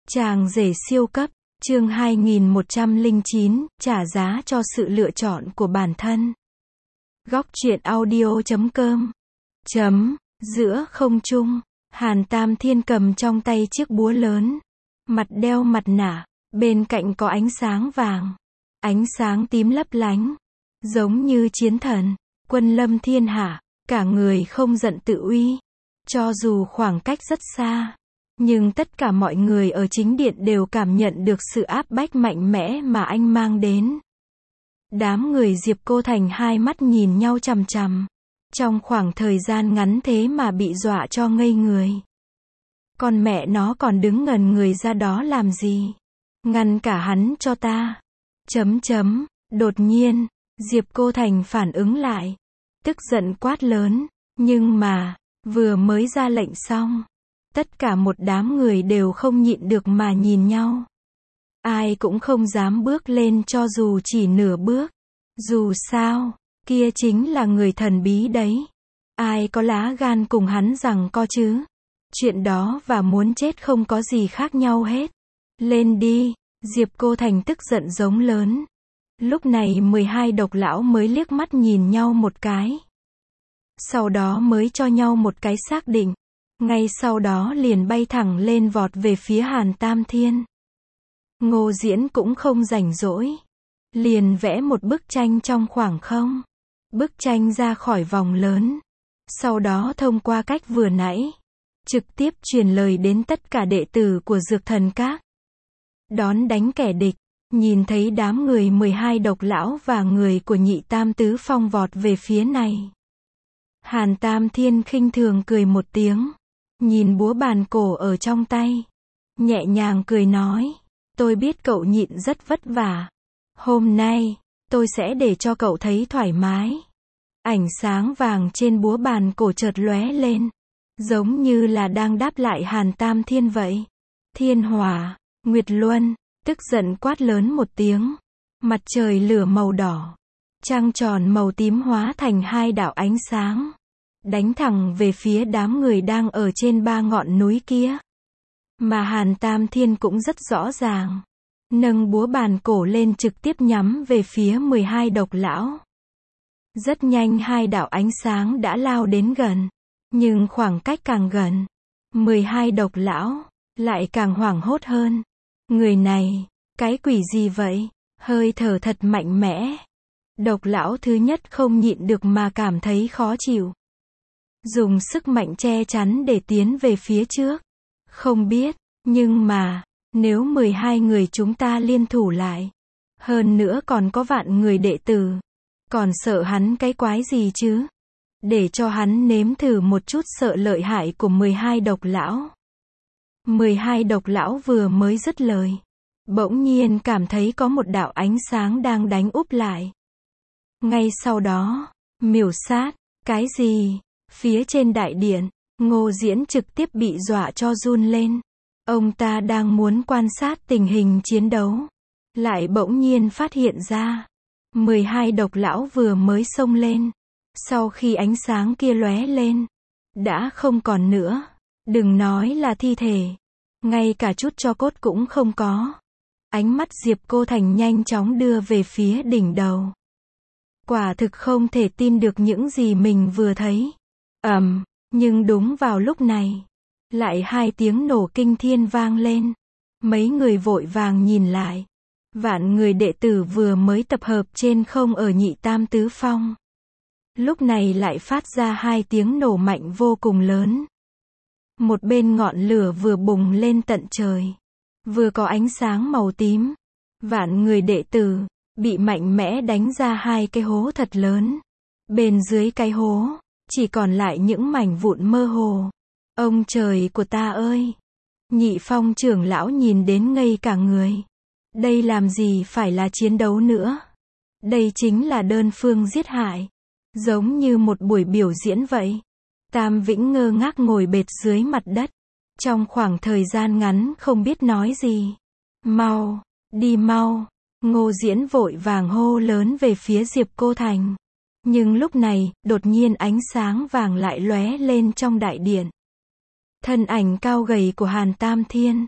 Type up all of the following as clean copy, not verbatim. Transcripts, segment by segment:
Chàng rể siêu cấp, chương 2109, trả giá cho sự lựa chọn của bản thân. Góc truyện audio.com. Giữa không trung, Hàn Tam Thiên cầm trong tay chiếc búa lớn, mặt đeo mặt nạ, bên cạnh có ánh sáng vàng, ánh sáng tím lấp lánh, giống như chiến thần, quân lâm thiên hạ, cả người không giận tự uy. Cho dù khoảng cách rất xa, nhưng tất cả mọi người ở chính điện đều cảm nhận được sự áp bách mạnh mẽ mà anh mang đến. Đám người Diệp Cô Thành hai mắt nhìn nhau chằm chằm. Trong khoảng thời gian ngắn thế mà bị dọa cho ngây người. Còn mẹ nó còn đứng ngần người ra đó làm gì? Ngăn cả hắn cho ta. Đột nhiên, Diệp Cô Thành phản ứng lại. Tức giận quát lớn. Nhưng mà, vừa mới ra lệnh xong, tất cả một đám người đều không nhịn được mà nhìn nhau. Ai cũng không dám bước lên cho dù chỉ nửa bước. Dù sao, kia chính là người thần bí đấy. Ai có lá gan cùng hắn rằng co chứ? Chuyện đó và muốn chết không có gì khác nhau hết. Lên đi, Diệp Cô Thành tức giận giống lớn. Lúc này 12 độc lão mới liếc mắt nhìn nhau một cái. Sau đó mới cho nhau một cái xác định. Ngay sau đó liền bay thẳng lên vọt về phía Hàn Tam Thiên. Ngô Diễn cũng không rảnh rỗi. Liền vẽ một bức tranh trong khoảng không. Bức tranh ra khỏi vòng lớn. Sau đó thông qua cách vừa nãy, trực tiếp truyền lời đến tất cả đệ tử của Dược Thần Các. Đón đánh kẻ địch, nhìn thấy đám người 12 độc lão và người của Nhị Tam Tứ Phong vọt về phía này. Hàn Tam Thiên khinh thường cười một tiếng, nhìn búa bàn cổ ở trong tay, nhẹ nhàng cười nói, tôi biết cậu Nhịn rất vất vả. Hôm nay, tôi sẽ để cho cậu thấy thoải mái. Ánh sáng vàng trên búa bàn cổ chợt lóe lên, giống như là đang đáp lại Hàn Tam Thiên vậy. Thiên Hỏa, Nguyệt Luân, tức giận quát lớn một tiếng. Mặt trời lửa màu đỏ, trăng tròn màu tím hóa thành hai đạo ánh sáng, đánh thẳng về phía đám người đang ở trên ba ngọn núi kia. Mà Hàn Tam Thiên cũng rất rõ ràng, nâng búa bàn cổ lên trực tiếp nhắm về phía 12 độc lão. Rất nhanh hai đạo ánh sáng đã lao đến gần, nhưng khoảng cách càng gần, 12 độc lão lại càng hoảng hốt hơn. Người này, cái quỷ gì vậy? Hơi thở thật mạnh mẽ. Độc lão thứ nhất không nhịn được mà cảm thấy khó chịu. Dùng sức mạnh che chắn để tiến về phía trước. Không biết, nhưng mà, nếu 12 người chúng ta liên thủ lại, hơn nữa còn có vạn người đệ tử, còn sợ hắn cái quái gì chứ? Để cho hắn nếm thử một chút sợ lợi hại của 12 độc lão. 12 độc lão vừa mới dứt lời, bỗng nhiên cảm thấy có một đạo ánh sáng đang đánh úp lại. Ngay sau đó, miểu sát, cái gì? Phía trên đại điện, Ngô Diễn trực tiếp bị dọa cho run lên. Ông ta đang muốn quan sát tình hình chiến đấu, lại bỗng nhiên phát hiện ra, 12 độc lão vừa mới xông lên. Sau khi ánh sáng kia lóe lên, đã không còn nữa. Đừng nói là thi thể, ngay cả chút tro cốt cũng không có. Ánh mắt Diệp Cô Thành nhanh chóng đưa về phía đỉnh đầu. Quả thực không thể tin được những gì mình vừa thấy. Nhưng đúng vào lúc này, lại hai tiếng nổ kinh thiên vang lên. Mấy người vội vàng nhìn lại. Vạn người đệ tử vừa mới tập hợp trên không ở Nhị Tam Tứ Phong. Lúc này lại phát ra hai tiếng nổ mạnh vô cùng lớn. Một bên ngọn lửa vừa bùng lên tận trời, vừa có ánh sáng màu tím. Vạn người đệ tử bị mạnh mẽ đánh ra hai cái hố thật lớn. Bên dưới cái hố, chỉ còn lại những mảnh vụn mơ hồ. Ông trời của ta ơi! Nhị Phong trưởng lão nhìn đến ngây cả người. Đây làm gì phải là chiến đấu nữa? Đây chính là đơn phương giết hại. Giống như một buổi biểu diễn vậy. Tam Vĩnh ngơ ngác ngồi bệt dưới mặt đất. Trong khoảng thời gian ngắn không biết nói gì. Mau, đi mau. Ngô Diễn vội vàng hô lớn về phía Diệp Cô Thành. Nhưng lúc này, đột nhiên ánh sáng vàng lại lóe lên trong đại điện. Thân ảnh cao gầy của Hàn Tam Thiên,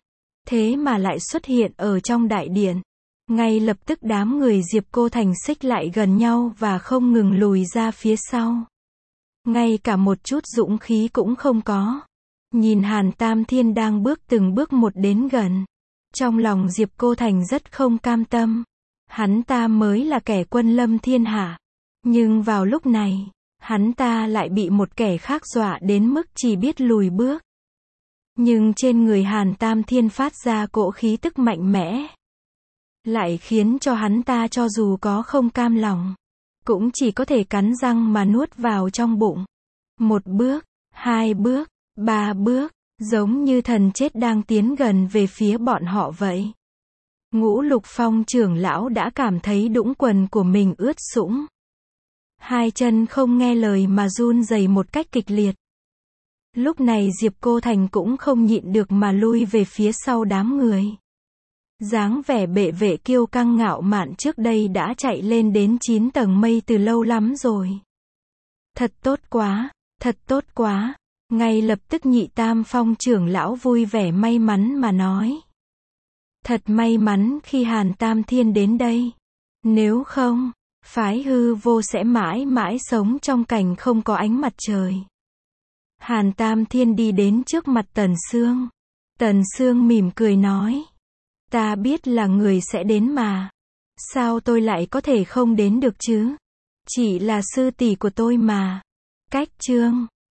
thế mà lại xuất hiện ở trong đại điện. Ngay lập tức đám người Diệp Cô Thành xích lại gần nhau và không ngừng lùi ra phía sau. Ngay cả một chút dũng khí cũng không có. Nhìn Hàn Tam Thiên đang bước từng bước một đến gần. Trong lòng Diệp Cô Thành rất không cam tâm. Hắn ta mới là kẻ quân lâm thiên hạ. Nhưng vào lúc này, hắn ta lại bị một kẻ khác dọa đến mức chỉ biết lùi bước. Nhưng trên người Hàn Tam Thiên phát ra cỗ khí tức mạnh mẽ. Lại khiến cho hắn ta cho dù có không cam lòng, cũng chỉ có thể cắn răng mà nuốt vào trong bụng. Một bước, hai bước, ba bước, giống như thần chết đang tiến gần về phía bọn họ vậy. Ngũ Lục Phong trưởng lão đã cảm thấy đũng quần của mình ướt sũng. Hai chân không nghe lời mà run rẩy một cách kịch liệt. Lúc này Diệp Cô Thành cũng không nhịn được mà lui về phía sau đám người. Dáng vẻ bệ vệ kiêu căng ngạo mạn trước đây đã chạy lên đến 9 tầng mây từ lâu lắm rồi. Thật tốt quá, thật tốt quá. Ngay lập tức Nhị Tam Phong trưởng lão vui vẻ may mắn mà nói. Thật may mắn khi Hàn Tam Thiên đến đây. Nếu không, phái hư vô sẽ mãi mãi sống trong cảnh không có ánh mặt trời. Hàn Tam Thiên đi đến trước mặt Tần Sương. Tần Sương mỉm cười nói. Ta biết là người sẽ đến mà. Sao tôi lại có thể không đến được chứ? Chỉ là sư tỷ của tôi mà. Cách chương